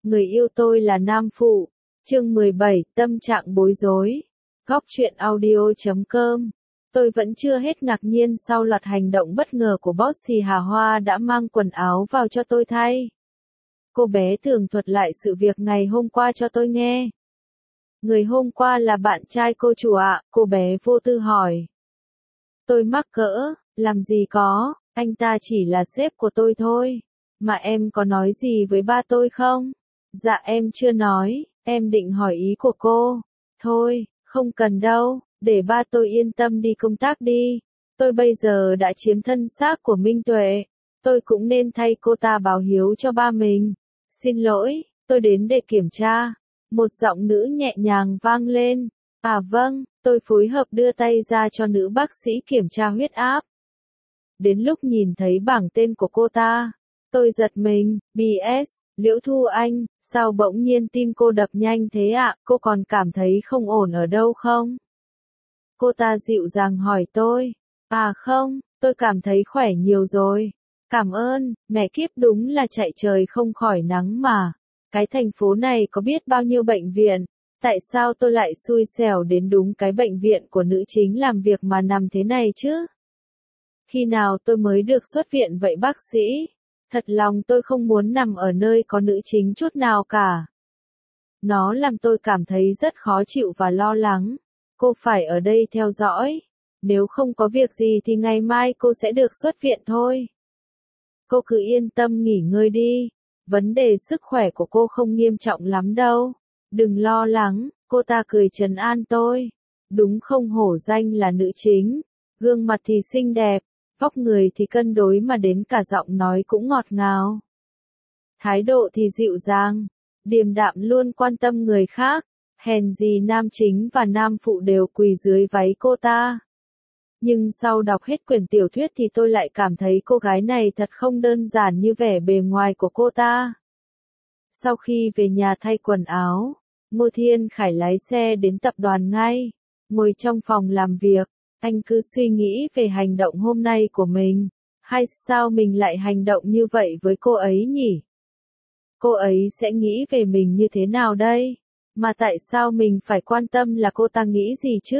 Người yêu tôi là nam phụ. Chương 17, tâm trạng bối rối. Góc truyện audio.com. Tôi vẫn chưa hết ngạc nhiên sau loạt hành động bất ngờ của Bossy Hà Hoa đã mang quần áo vào cho tôi thay. Cô bé tường thuật lại sự việc ngày hôm qua cho tôi nghe. Người hôm qua là bạn trai cô chủ ạ, cô bé vô tư hỏi. Tôi mắc cỡ, làm gì có, anh ta chỉ là sếp của tôi thôi. Mà em có nói gì với ba tôi không? Dạ em chưa nói, em định hỏi ý của cô. Thôi, không cần đâu, để ba tôi yên tâm đi công tác đi. Tôi bây giờ đã chiếm thân xác của Minh Tuệ. Tôi cũng nên thay cô ta báo hiếu cho ba mình. Xin lỗi, tôi đến để kiểm tra. Một giọng nữ nhẹ nhàng vang lên. À vâng, tôi phối hợp đưa tay ra cho nữ bác sĩ kiểm tra huyết áp. Đến lúc nhìn thấy bảng tên của cô ta, tôi giật mình. BS, Liễu Thu Anh, sao bỗng nhiên tim cô đập nhanh thế ạ? Cô còn cảm thấy không ổn ở đâu không? Cô ta dịu dàng hỏi tôi. À không, tôi cảm thấy khỏe nhiều rồi. Cảm ơn, mẹ kiếp đúng là chạy trời không khỏi nắng mà. Cái thành phố này có biết bao nhiêu bệnh viện, tại sao tôi lại xui xẻo đến đúng cái bệnh viện của nữ chính làm việc mà nằm thế này chứ? Khi nào tôi mới được xuất viện vậy bác sĩ? Thật lòng tôi không muốn nằm ở nơi có nữ chính chút nào cả. Nó làm tôi cảm thấy rất khó chịu và lo lắng. Cô phải ở đây theo dõi. Nếu không có việc gì thì ngày mai cô sẽ được xuất viện thôi. Cô cứ yên tâm nghỉ ngơi đi. Vấn đề sức khỏe của cô không nghiêm trọng lắm đâu. Đừng lo lắng, cô ta cười trấn an tôi. Đúng không, hổ danh là nữ chính. Gương mặt thì xinh đẹp, vóc người thì cân đối mà đến cả giọng nói cũng ngọt ngào. Thái độ thì dịu dàng, điềm đạm luôn quan tâm người khác. Hèn gì nam chính và nam phụ đều quỳ dưới váy cô ta. Nhưng sau đọc hết quyển tiểu thuyết thì tôi lại cảm thấy cô gái này thật không đơn giản như vẻ bề ngoài của cô ta. Sau khi về nhà thay quần áo, Ngô Thiên Khải lái xe đến tập đoàn ngay. Ngồi trong phòng làm việc, anh cứ suy nghĩ về hành động hôm nay của mình. Hay sao mình lại hành động như vậy với cô ấy nhỉ? Cô ấy sẽ nghĩ về mình như thế nào đây? Mà tại sao mình phải quan tâm là cô ta nghĩ gì chứ?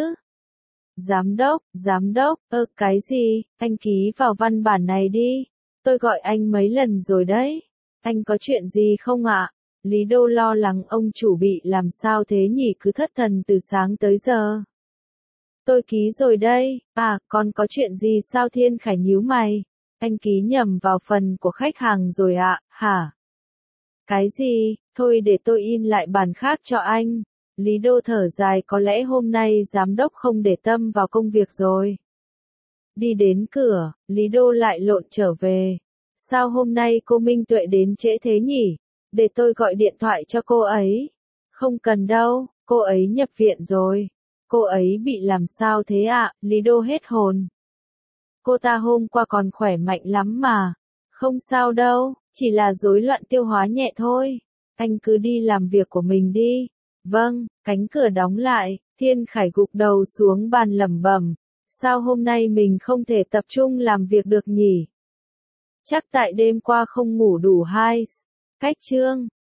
Giám đốc, cái gì? Anh ký vào văn bản này đi. Tôi gọi anh mấy lần rồi đấy. Anh có chuyện gì không ạ? Lý Đô lo lắng ông chủ bị làm sao thế nhỉ, cứ thất thần từ sáng tới giờ. Tôi ký rồi đây. À, còn có chuyện gì sao? Thiên Khải nhíu mày. Anh ký nhầm vào phần của khách hàng rồi ạ, hả? Cái gì? Thôi để tôi in lại bản khác cho anh. Lý Đô thở dài, có lẽ hôm nay giám đốc không để tâm vào công việc rồi. Đi đến cửa, Lý Đô lại lộn trở về. Sao hôm nay cô Minh Tuệ đến trễ thế nhỉ? Để tôi gọi điện thoại cho cô ấy. Không cần đâu, cô ấy nhập viện rồi. Cô ấy bị làm sao thế ạ? Lý Đô hết hồn. Cô ta hôm qua còn khỏe mạnh lắm mà. Không sao đâu, chỉ là rối loạn tiêu hóa nhẹ thôi. Anh cứ đi làm việc của mình đi. Vâng, cánh cửa đóng lại, Thiên Khải gục đầu xuống bàn lẩm bẩm. Sao hôm nay mình không thể tập trung làm việc được nhỉ? Chắc tại đêm qua không ngủ đủ hay. Cách chương